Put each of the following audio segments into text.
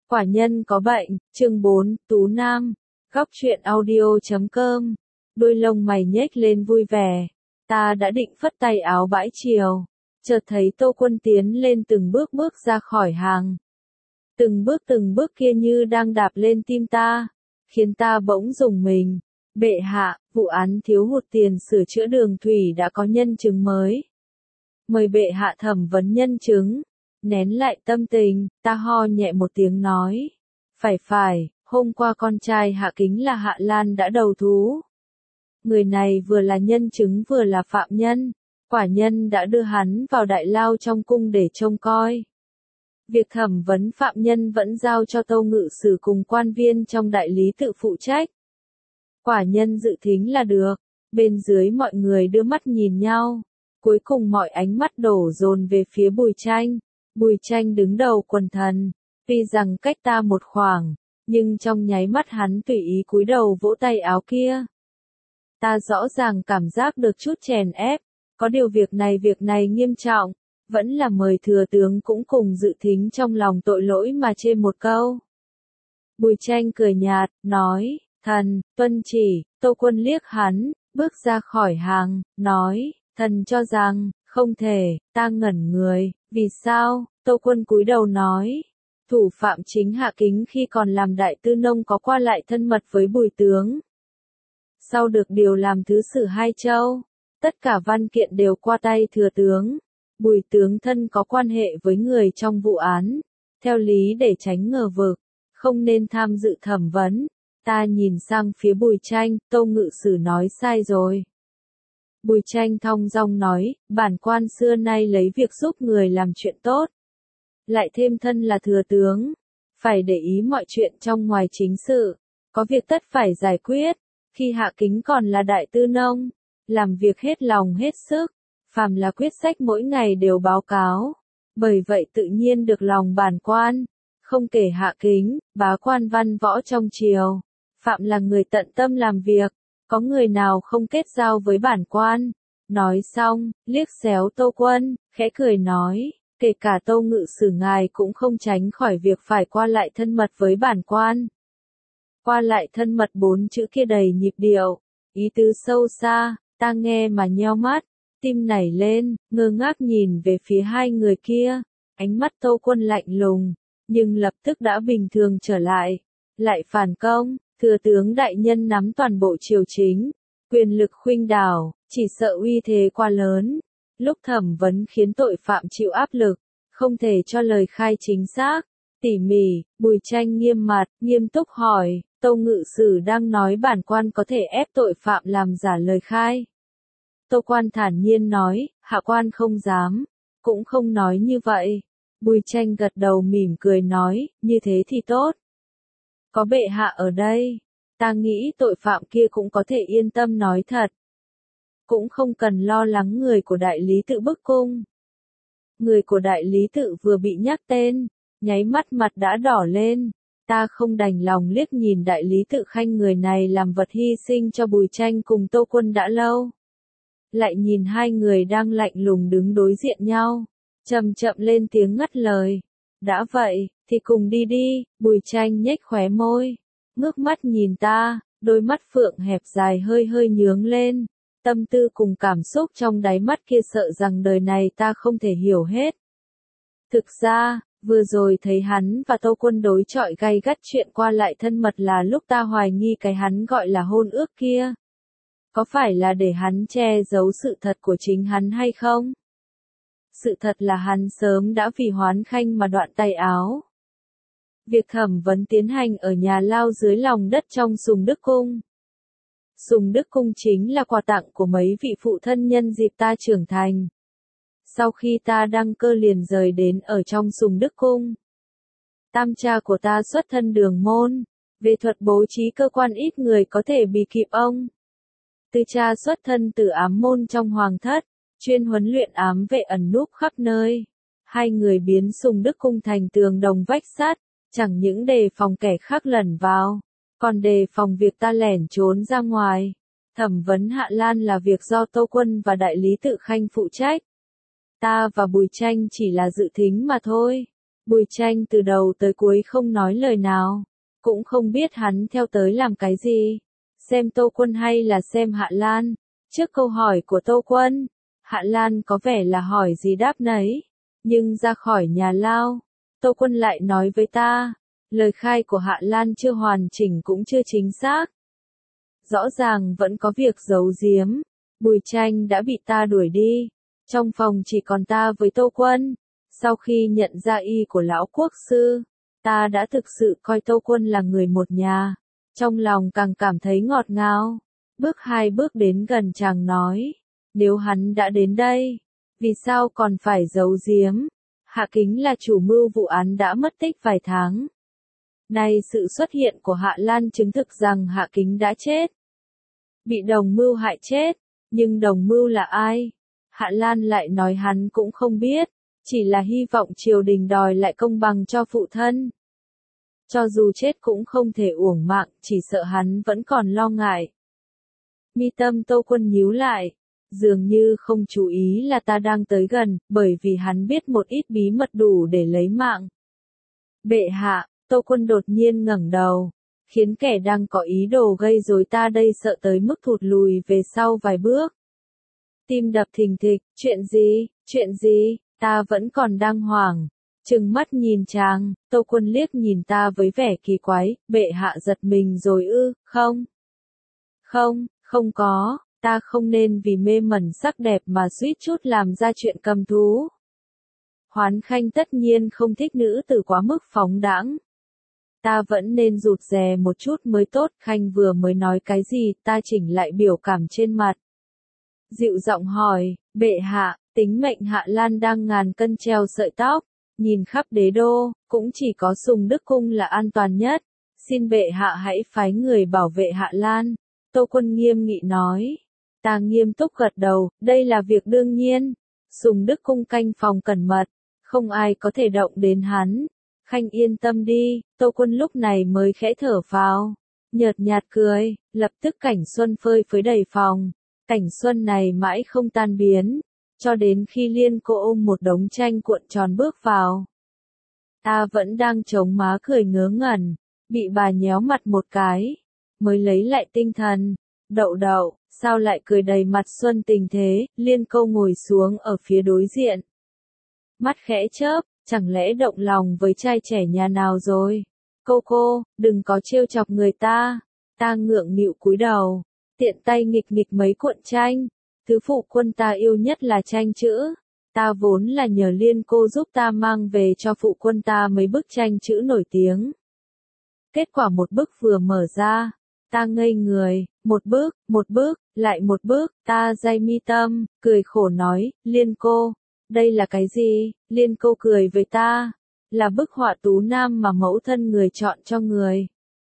Quả nhân có bệnh, chương 4, Tú Nam, góc truyện audio.com, đôi lông mày nhếch lên vui vẻ, ta đã định phất tay áo bãi chiều, chợt thấy Tô Quân tiến lên từng bước bước ra khỏi hàng. Từng bước kia như đang đạp lên tim ta, khiến ta bỗng rùng mình. Bệ hạ, vụ án thiếu hụt tiền sửa chữa đường thủy đã có nhân chứng mới. Mời bệ hạ thẩm vấn nhân chứng. Nén lại tâm tình, ta ho nhẹ một tiếng nói. Phải, hôm qua con trai Hạ Kính là Hạ Lan đã đầu thú. Người này vừa là nhân chứng vừa là phạm nhân. Quả nhân đã đưa hắn vào đại lao trong cung để trông coi. Việc thẩm vấn phạm nhân vẫn giao cho Tâu Ngự Sử cùng quan viên trong đại lý tự phụ trách. Quả nhân dự thính là được. Bên dưới mọi người đưa mắt nhìn nhau. Cuối cùng mọi ánh mắt đổ dồn về phía Bùi Tranh. Bùi Tranh đứng đầu quần thần, tuy rằng cách ta một khoảng, nhưng trong nháy mắt hắn tùy ý cúi đầu vỗ tay áo kia. Ta rõ ràng cảm giác được chút chèn ép, có điều việc này nghiêm trọng, vẫn là mời thừa tướng cũng cùng dự thính trong lòng tội lỗi mà chê một câu. Bùi Tranh cười nhạt, nói, thần, tuân chỉ. Tô Quân liếc hắn, bước ra khỏi hàng, nói, thần cho rằng, không thể. Ta ngẩn người, vì sao? Tô Quân cúi đầu nói, thủ phạm chính Hạ Kính khi còn làm đại tư nông có qua lại thân mật với Bùi tướng. Sau được điều làm thứ sử Hai Châu, tất cả văn kiện đều qua tay thừa tướng. Bùi tướng thân có quan hệ với người trong vụ án, theo lý để tránh ngờ vực, không nên tham dự thẩm vấn. Ta nhìn sang phía Bùi Tranh, Tâu Ngự Sử nói sai rồi. Bùi Tranh thong dong nói, bản quan xưa nay lấy việc giúp người làm chuyện tốt. Lại thêm thân là thừa tướng, phải để ý mọi chuyện trong ngoài chính sự, có việc tất phải giải quyết. Khi Hạ Kính còn là đại tư nông, làm việc hết lòng hết sức, phàm là quyết sách mỗi ngày đều báo cáo. Bởi vậy tự nhiên được lòng bản quan, không kể Hạ Kính, bá quan văn võ trong triều, phạm là người tận tâm làm việc, có người nào không kết giao với bản quan. Nói xong, liếc xéo Tô Quân, khẽ cười nói, kể cả Tâu Ngự Sử ngài cũng không tránh khỏi việc phải qua lại thân mật với bản quan. Qua lại thân mật 4 chữ kia đầy nhịp điệu, ý tứ sâu xa, ta nghe mà nheo mắt, tim nảy lên, ngơ ngác nhìn về phía hai người kia, ánh mắt Tô Quân lạnh lùng, nhưng lập tức đã bình thường trở lại, lại phản công, thừa tướng đại nhân nắm toàn bộ triều chính, quyền lực khuynh đảo, chỉ sợ uy thế quá lớn, lúc thẩm vấn khiến tội phạm chịu áp lực, không thể cho lời khai chính xác, tỉ mỉ. Bùi Tranh nghiêm mặt, nghiêm túc hỏi, Tâu Ngự Sử đang nói bản quan có thể ép tội phạm làm giả lời khai. Tô Quan thản nhiên nói, hạ quan không dám, cũng không nói như vậy. Bùi Tranh gật đầu mỉm cười nói, như thế thì tốt. Có bệ hạ ở đây, ta nghĩ tội phạm kia cũng có thể yên tâm nói thật. Cũng không cần lo lắng người của đại lý tự bức cung. Người của đại lý tự vừa bị nhắc tên, nháy mắt mặt đã đỏ lên. Ta không đành lòng liếc nhìn đại lý tự khanh người này làm vật hy sinh cho Bùi Tranh cùng Tô Quân đã lâu. Lại nhìn hai người đang lạnh lùng đứng đối diện nhau, chậm chậm lên tiếng ngắt lời. Đã vậy, thì cùng đi đi. Bùi Tranh nhếch khóe môi, ngước mắt nhìn ta, đôi mắt phượng hẹp dài hơi nhướng lên. Tâm tư cùng cảm xúc trong đáy mắt kia sợ rằng đời này ta không thể hiểu hết. Thực ra, vừa rồi thấy hắn và Tô Quân đối chọi gay gắt chuyện qua lại thân mật là lúc ta hoài nghi cái hắn gọi là hôn ước kia. Có phải là để hắn che giấu sự thật của chính hắn hay không? Sự thật là hắn sớm đã vì Hoán Khanh mà đoạn tay áo. Việc thẩm vấn tiến hành ở nhà lao dưới lòng đất trong Sùng Đức Cung. Sùng Đức Cung chính là quà tặng của mấy vị phụ thân nhân dịp ta trưởng thành. Sau khi ta đăng cơ liền rời đến ở trong Sùng Đức Cung. Tam cha của ta xuất thân Đường môn, về thuật bố trí cơ quan ít người có thể bì kịp ông. Tư cha xuất thân từ ám môn trong hoàng thất, chuyên huấn luyện ám vệ ẩn núp khắp nơi. Hai người biến Sùng Đức Cung thành tường đồng vách sắt, chẳng những đề phòng kẻ khác lẩn vào, còn đề phòng việc ta lẻn trốn ra ngoài. Thẩm vấn Hạ Lan là việc do Tô Quân và đại lý tự khanh phụ trách. Ta và Bùi Tranh chỉ là dự thính mà thôi. Bùi Tranh từ đầu tới cuối không nói lời nào, cũng không biết hắn theo tới làm cái gì. Xem Tô Quân hay là xem Hạ Lan? Trước câu hỏi của Tô Quân, Hạ Lan có vẻ là hỏi gì đáp nấy, nhưng ra khỏi nhà lao, Tô Quân lại nói với ta, lời khai của Hạ Lan chưa hoàn chỉnh cũng chưa chính xác. Rõ ràng vẫn có việc giấu giếm, Bùi Tranh đã bị ta đuổi đi, trong phòng chỉ còn ta với Tô Quân. Sau khi nhận ra y của lão quốc sư, ta đã thực sự coi Tô Quân là người một nhà, trong lòng càng cảm thấy ngọt ngào. Bước 2 bước đến gần chàng nói, nếu hắn đã đến đây, vì sao còn phải giấu giếm? Hạ Kính là chủ mưu vụ án đã mất tích vài tháng. Nay sự xuất hiện của Hạ Lan chứng thực rằng Hạ Kính đã chết. Bị đồng mưu hại chết, nhưng đồng mưu là ai? Hạ Lan lại nói hắn cũng không biết, chỉ là hy vọng triều đình đòi lại công bằng cho phụ thân. Cho dù chết cũng không thể uổng mạng, chỉ sợ hắn vẫn còn lo ngại. Mi tâm Tô Quân nhíu lại, dường như không chú ý là ta đang tới gần, bởi vì hắn biết một ít bí mật đủ để lấy mạng. Bệ hạ, Tô Quân đột nhiên ngẩng đầu, khiến kẻ đang có ý đồ gây rối ta đây sợ tới mức thụt lùi về sau vài bước. Tim đập thình thịch, chuyện gì, ta vẫn còn đang hoảng. Trừng mắt nhìn chàng, Tô Quân liếc nhìn ta với vẻ kỳ quái, bệ hạ giật mình rồi ư, không? Không có, ta không nên vì mê mẩn sắc đẹp mà suýt chút làm ra chuyện cầm thú. Hoán Khanh tất nhiên không thích nữ tử quá mức phóng đãng. Ta vẫn nên rụt rè một chút mới tốt, Khanh vừa mới nói cái gì, ta chỉnh lại biểu cảm trên mặt. Dịu giọng hỏi, bệ hạ, tính mệnh Hạ Lan đang ngàn cân treo sợi tóc, nhìn khắp đế đô, cũng chỉ có Sùng Đức Cung là an toàn nhất, xin bệ hạ hãy phái người bảo vệ Hạ Lan. Tô Quân nghiêm nghị nói, ta nghiêm túc gật đầu, đây là việc đương nhiên, Sùng Đức Cung canh phòng cẩn mật, không ai có thể động đến hắn. Khanh yên tâm đi, Tô Quân lúc này mới khẽ thở phào, nhợt nhạt cười, lập tức cảnh xuân phơi phới đầy phòng. Cảnh xuân này mãi không tan biến, cho đến khi Liên Cô ôm một đống tranh cuộn tròn bước vào. Ta vẫn đang chống má cười ngớ ngẩn, bị bà nhéo mặt một cái, mới lấy lại tinh thần. Đậu, sao lại cười đầy mặt xuân tình thế? Liên Cô ngồi xuống ở phía đối diện. Mắt khẽ chớp, chẳng lẽ động lòng với trai trẻ nhà nào rồi? Cô, đừng có trêu chọc người ta. Ta ngượng nghịu cúi đầu, tiện tay nghịch mấy cuộn tranh. Thứ phụ quân ta yêu nhất là tranh chữ. Ta vốn là nhờ Liên Cô giúp ta mang về cho phụ quân ta mấy bức tranh chữ nổi tiếng. Kết quả một bức vừa mở ra, ta ngây người, một bước, lại một bước, ta day mi tâm, cười khổ nói, Liên Cô, đây là cái gì? Liên Cô cười với ta, là bức họa Tú Nam mà mẫu thân người chọn cho người.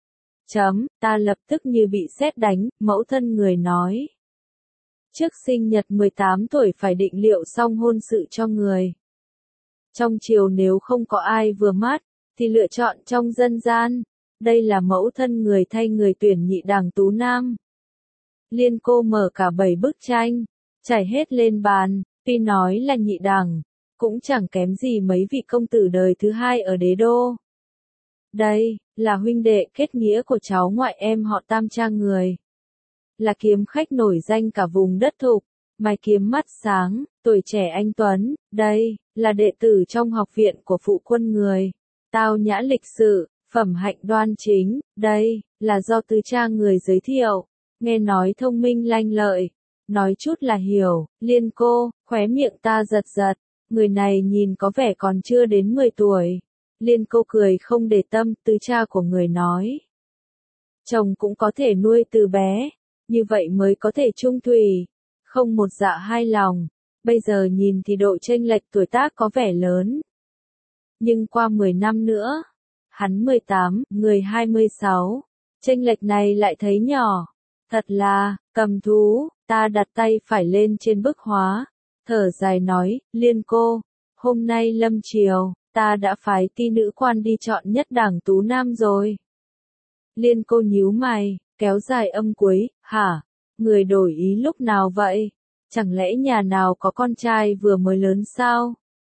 Ta lập tức như bị sét đánh, mẫu thân người nói. Trước sinh nhật 18 tuổi phải định liệu xong hôn sự cho người. Trong triều nếu không có ai vừa mắt, thì lựa chọn trong dân gian. Đây là mẫu thân người thay người tuyển nhị đẳng Tú Nam. Liên Cô mở cả 7 bức tranh, trải hết lên bàn, tuy nói là nhị đẳng, cũng chẳng kém gì mấy vị công tử đời thứ hai ở đế đô. Đây, là huynh đệ kết nghĩa của cháu ngoại em họ Tam Trang người. Là kiếm khách nổi danh cả vùng đất Thục, mày kiếm mắt sáng, tuổi trẻ anh tuấn, đây, là đệ tử trong học viện của phụ quân người. Tao nhã lịch sự, phẩm hạnh đoan chính, đây, là do tứ trang người giới thiệu, nghe nói thông minh lanh lợi, nói chút là hiểu. Liên Cô, khóe miệng ta giật, người này nhìn có vẻ còn chưa đến 10 tuổi. Liên Cô cười không để tâm, tứ cha của người nói. Chồng cũng có thể nuôi từ bé, như vậy mới có thể chung thủy, không một dạ hai lòng. Bây giờ nhìn thì độ chênh lệch tuổi tác có vẻ lớn. Nhưng qua 10 năm nữa, hắn 18, người 26, chênh lệch này lại thấy nhỏ. Thật là, cầm thú, ta đặt tay phải lên trên bức họa, thở dài nói, Liên Cô, hôm nay lâm triều, ta đã phái ti nữ quan đi chọn nhất đẳng Tú Nam rồi. Liên Cô nhíu mày, kéo dài âm cuối, hả, người đổi ý lúc nào vậy? Chẳng lẽ nhà nào có con trai vừa mới lớn sao?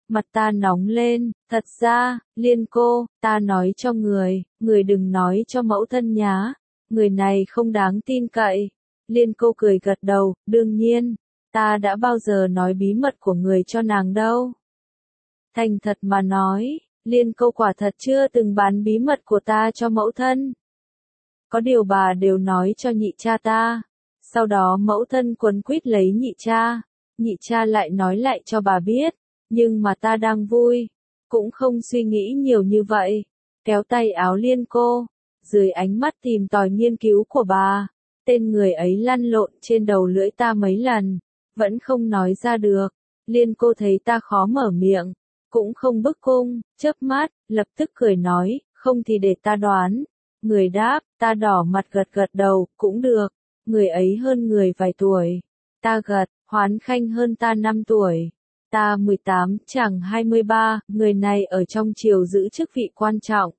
Mặt ta nóng lên, thật ra, Liên cô, ta nói cho người đừng nói cho mẫu thân nhá, người này không đáng tin cậy. Liên cô cười gật đầu, đương nhiên, ta đã bao giờ nói bí mật của người cho nàng đâu. Thành thật mà nói, Liên cô quả thật chưa từng bán bí mật của ta cho mẫu thân. Có điều bà đều nói cho nhị cha ta. Sau đó mẫu thân quấn quýt lấy nhị cha lại nói lại cho bà biết, nhưng mà ta đang vui, cũng không suy nghĩ nhiều như vậy. Kéo tay áo Liên cô, dưới ánh mắt tìm tòi nghiên cứu của bà, tên người ấy lăn lộn trên đầu lưỡi ta mấy lần, vẫn không nói ra được. Liên cô thấy ta khó mở miệng, cũng không bức cung, chớp mắt, lập tức cười nói, không thì để ta đoán. Người đáp, ta đỏ mặt gật gật đầu, cũng được, người ấy hơn người vài tuổi. Ta gật, Hoán Khanh hơn ta 5 tuổi. Ta 18, chàng 23, người này ở trong triều giữ chức vị quan trọng.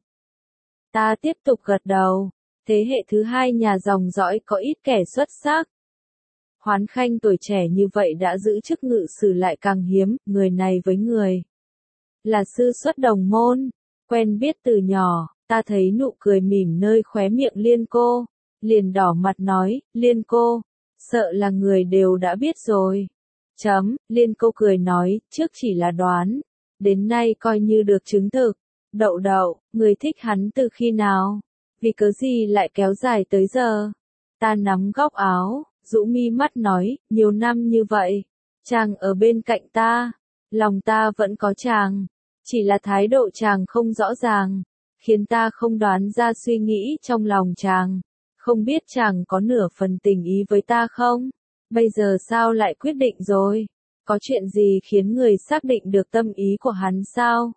Ta tiếp tục gật đầu, thế hệ thứ hai nhà dòng dõi có ít kẻ xuất sắc. Hoán Khanh tuổi trẻ như vậy đã giữ chức ngự sử lại càng hiếm, người này với người là sư xuất đồng môn, quen biết từ nhỏ. Ta thấy nụ cười mỉm nơi khóe miệng Liên cô, liền đỏ mặt nói, Liên cô, sợ là người đều đã biết rồi. Liên cô cười nói, trước chỉ là đoán, đến nay coi như được chứng thực. Đậu, người thích hắn từ khi nào? Vì cớ gì lại kéo dài tới giờ? Ta nắm góc áo, rũ mi mắt nói, nhiều năm như vậy, chàng ở bên cạnh ta, lòng ta vẫn có chàng, chỉ là thái độ chàng không rõ ràng, khiến ta không đoán ra suy nghĩ trong lòng chàng, không biết chàng có nửa phần tình ý với ta không? Bây giờ sao lại quyết định rồi? Có chuyện gì khiến người xác định được tâm ý của hắn sao?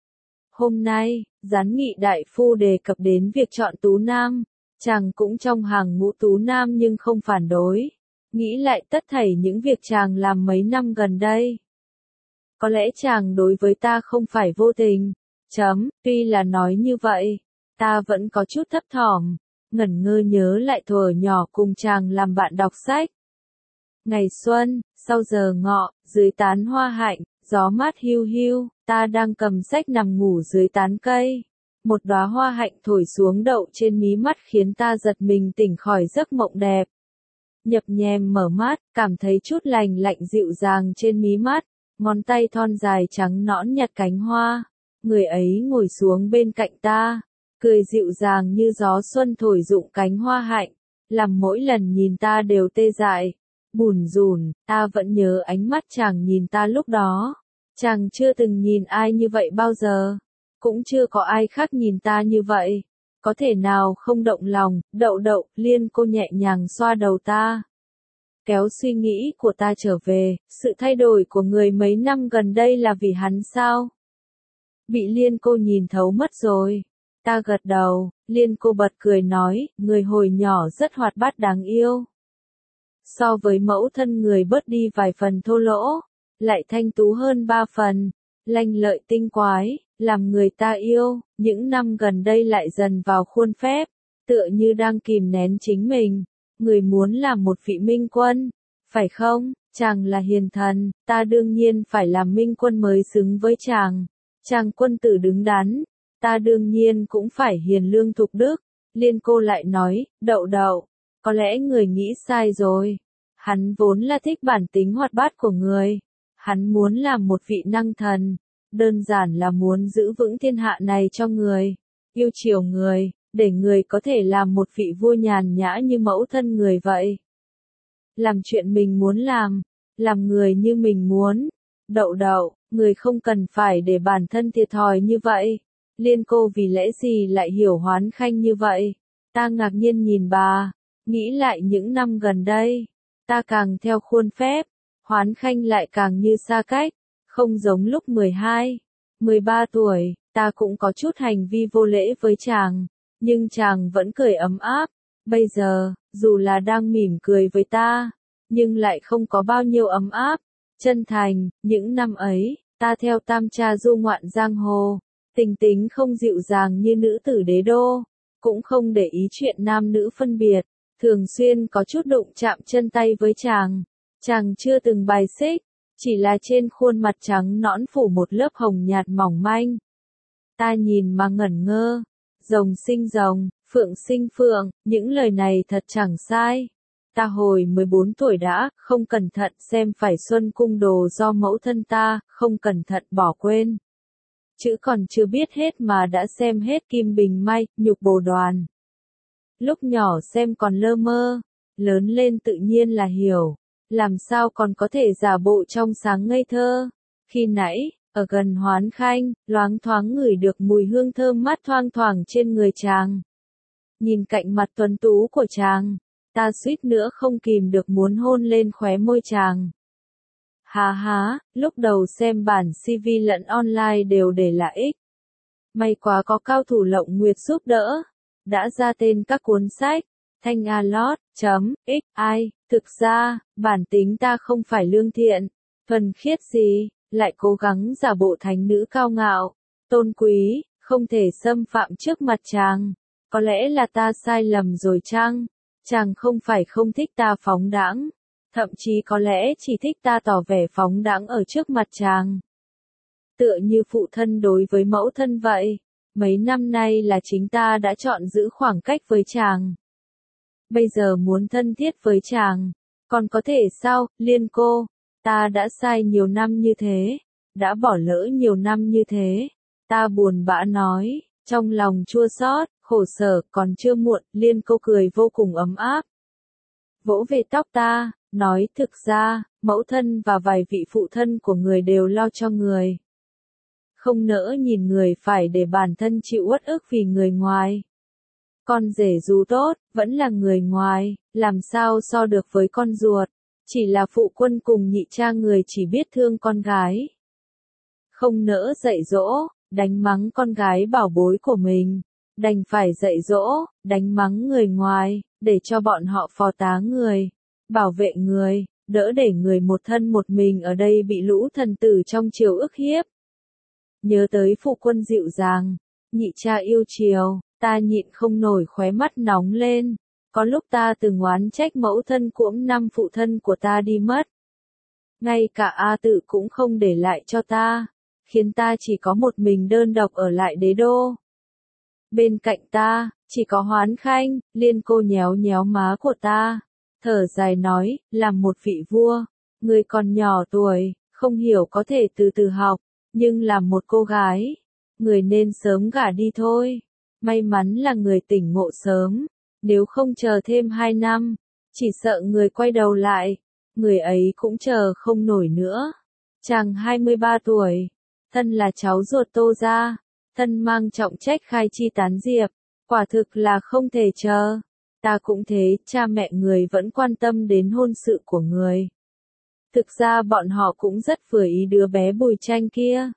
Hôm nay, gián nghị đại phu đề cập đến việc chọn Tú Nam, chàng cũng trong hàng ngũ Tú Nam nhưng không phản đối, nghĩ lại tất thảy những việc chàng làm mấy năm gần đây. Có lẽ chàng đối với ta không phải vô tình. Tuy là nói như vậy, ta vẫn có chút thấp thỏm, ngẩn ngơ nhớ lại thuở nhỏ cùng chàng làm bạn đọc sách. Ngày xuân, sau giờ ngọ, dưới tán hoa hạnh, gió mát hiu hiu, ta đang cầm sách nằm ngủ dưới tán cây. Một đóa hoa hạnh thổi xuống đậu trên mí mắt khiến ta giật mình tỉnh khỏi giấc mộng đẹp. Nhập nhèm mở mắt, cảm thấy chút lành lạnh dịu dàng trên mí mắt, ngón tay thon dài trắng nõn nhặt cánh hoa. Người ấy ngồi xuống bên cạnh ta, cười dịu dàng như gió xuân thổi rụng cánh hoa hạnh, làm mỗi lần nhìn ta đều tê dại, bủn rủn. Ta vẫn nhớ ánh mắt chàng nhìn ta lúc đó, chàng chưa từng nhìn ai như vậy bao giờ, cũng chưa có ai khác nhìn ta như vậy, có thể nào không động lòng. Đậu, Liên cô nhẹ nhàng xoa đầu ta, kéo suy nghĩ của ta trở về, sự thay đổi của người mấy năm gần đây là vì hắn sao? Bị Liên cô nhìn thấu mất rồi. Ta gật đầu, Liên cô bật cười nói, người hồi nhỏ rất hoạt bát đáng yêu. So với mẫu thân người bớt đi vài phần thô lỗ, lại thanh tú hơn 3 phần, lanh lợi tinh quái, làm người ta yêu. Những năm gần đây lại dần vào khuôn phép, tựa như đang kìm nén chính mình. Người muốn làm một vị minh quân, phải không? Chàng là hiền thần, ta đương nhiên phải làm minh quân mới xứng với chàng. Chàng quân tử đứng đắn, ta đương nhiên cũng phải hiền lương thục đức. Liên cô lại nói, đậu, có lẽ người nghĩ sai rồi. Hắn vốn là thích bản tính hoạt bát của người. Hắn muốn làm một vị năng thần, đơn giản là muốn giữ vững thiên hạ này cho người, yêu chiều người, để người có thể làm một vị vua nhàn nhã như mẫu thân người vậy. Làm chuyện mình muốn làm người như mình muốn. Đậu, người không cần phải để bản thân thiệt thòi như vậy. Liên cô vì lẽ gì lại hiểu Hoán Khanh như vậy? Ta ngạc nhiên nhìn bà, nghĩ lại những năm gần đây, ta càng theo khuôn phép, Hoán Khanh lại càng như xa cách, không giống lúc 12, 13 tuổi, ta cũng có chút hành vi vô lễ với chàng, nhưng chàng vẫn cười ấm áp. Bây giờ, dù là đang mỉm cười với ta, nhưng lại không có bao nhiêu ấm áp, chân thành. Những năm ấy, ta theo tam cha du ngoạn giang hồ, tình tính không dịu dàng như nữ tử đế đô, cũng không để ý chuyện nam nữ phân biệt, thường xuyên có chút đụng chạm chân tay với chàng. Chàng chưa từng bài xích, chỉ là trên khuôn mặt trắng nõn phủ một lớp hồng nhạt mỏng manh. Ta nhìn mà ngẩn ngơ, rồng sinh rồng, phượng sinh phượng, những lời này thật chẳng sai. Ta hồi 14 tuổi đã, không cẩn thận xem phải Xuân Cung Đồ do mẫu thân ta, không cẩn thận bỏ quên. Chữ còn chưa biết hết mà đã xem hết Kim Bình May, Nhục Bồ Đoàn. Lúc nhỏ xem còn lơ mơ, lớn lên tự nhiên là hiểu, làm sao còn có thể giả bộ trong sáng ngây thơ. Khi nãy, ở gần Hoán Khanh, loáng thoáng ngửi được mùi hương thơm mát thoang thoảng trên người chàng. Nhìn cạnh mặt tuấn tú của chàng, ta suýt nữa không kìm được muốn hôn lên khóe môi chàng. Hà há, lúc đầu xem bản CV lẫn online đều để là X. May quá có cao thủ Lộng Nguyệt giúp đỡ. Đã ra tên các cuốn sách, Thanh A Lót, .xi, thực ra, bản tính ta không phải lương thiện, thuần khiết gì, lại cố gắng giả bộ thánh nữ cao ngạo, tôn quý, không thể xâm phạm trước mặt chàng. Có lẽ là ta sai lầm rồi chăng? Chàng không phải không thích ta phóng đãng, thậm chí có lẽ chỉ thích ta tỏ vẻ phóng đãng ở trước mặt chàng. Tựa như phụ thân đối với mẫu thân vậy, mấy năm nay là chính ta đã chọn giữ khoảng cách với chàng. Bây giờ muốn thân thiết với chàng, còn có thể sao, Liên cô, ta đã sai nhiều năm như thế, đã bỏ lỡ nhiều năm như thế, ta buồn bã nói, trong lòng chua xót, khổ sở, còn chưa muộn, Liên cô cười vô cùng ấm áp. Vỗ về tóc ta, nói thực ra, mẫu thân và vài vị phụ thân của người đều lo cho người. Không nỡ nhìn người phải để bản thân chịu uất ức vì người ngoài. Con rể dù tốt, vẫn là người ngoài, làm sao so được với con ruột, chỉ là phụ quân cùng nhị cha người chỉ biết thương con gái. Không nỡ dạy dỗ, đánh mắng con gái bảo bối của mình, đành phải dạy dỗ, đánh mắng người ngoài, để cho bọn họ phò tá người, bảo vệ người, đỡ để người một thân một mình ở đây bị lũ thần tử trong triều ức hiếp. Nhớ tới phụ quân dịu dàng, nhị cha yêu chiều, ta nhịn không nổi khóe mắt nóng lên. Có lúc ta từng oán trách mẫu thân cuỗm năm phụ thân của ta đi mất. Ngay cả A Tự cũng không để lại cho ta, khiến ta chỉ có một mình đơn độc ở lại đế đô. Bên cạnh ta, chỉ có Hoán Khanh. Liên cô nhéo nhéo má của ta, thở dài nói, làm một vị vua, người còn nhỏ tuổi, không hiểu có thể từ từ học, nhưng làm một cô gái, người nên sớm gả đi thôi. May mắn là người tỉnh ngộ sớm, nếu không chờ thêm 2 năm, chỉ sợ người quay đầu lại, người ấy cũng chờ không nổi nữa. Chàng 23 tuổi, thân là cháu ruột Tô gia, thân mang trọng trách khai chi tán diệp, quả thực là không thể chờ. Ta cũng thế, cha mẹ người vẫn quan tâm đến hôn sự của người. Thực ra bọn họ cũng rất vừa ý đứa bé Bùi Tranh kia.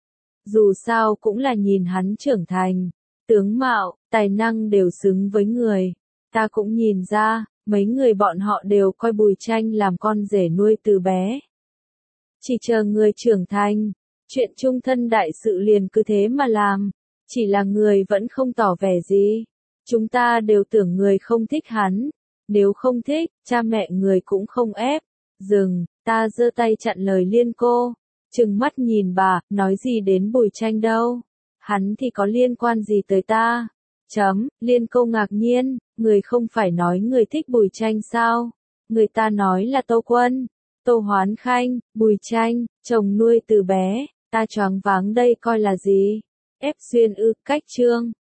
Dù sao cũng là nhìn hắn trưởng thành, tướng mạo, tài năng đều xứng với người. Ta cũng nhìn ra, mấy người bọn họ đều coi Bùi Tranh làm con rể nuôi từ bé. Chỉ chờ người trưởng thành, chuyện chung thân đại sự liền cứ thế mà làm, chỉ là người vẫn không tỏ vẻ gì. Chúng ta đều tưởng người không thích hắn, nếu không thích, cha mẹ người cũng không ép. Dừng, ta giơ tay chặn lời Liên cô, trừng mắt nhìn bà, nói gì đến Bùi Tranh đâu, hắn thì có liên quan gì tới ta. Liên cô ngạc nhiên, người không phải nói người thích Bùi Tranh sao? Người ta nói là Tô Quân, Tô Hoán Khanh, Bùi Tranh, chồng nuôi từ bé, ta choáng váng đây coi là gì? Ép duyên ư, cách chương.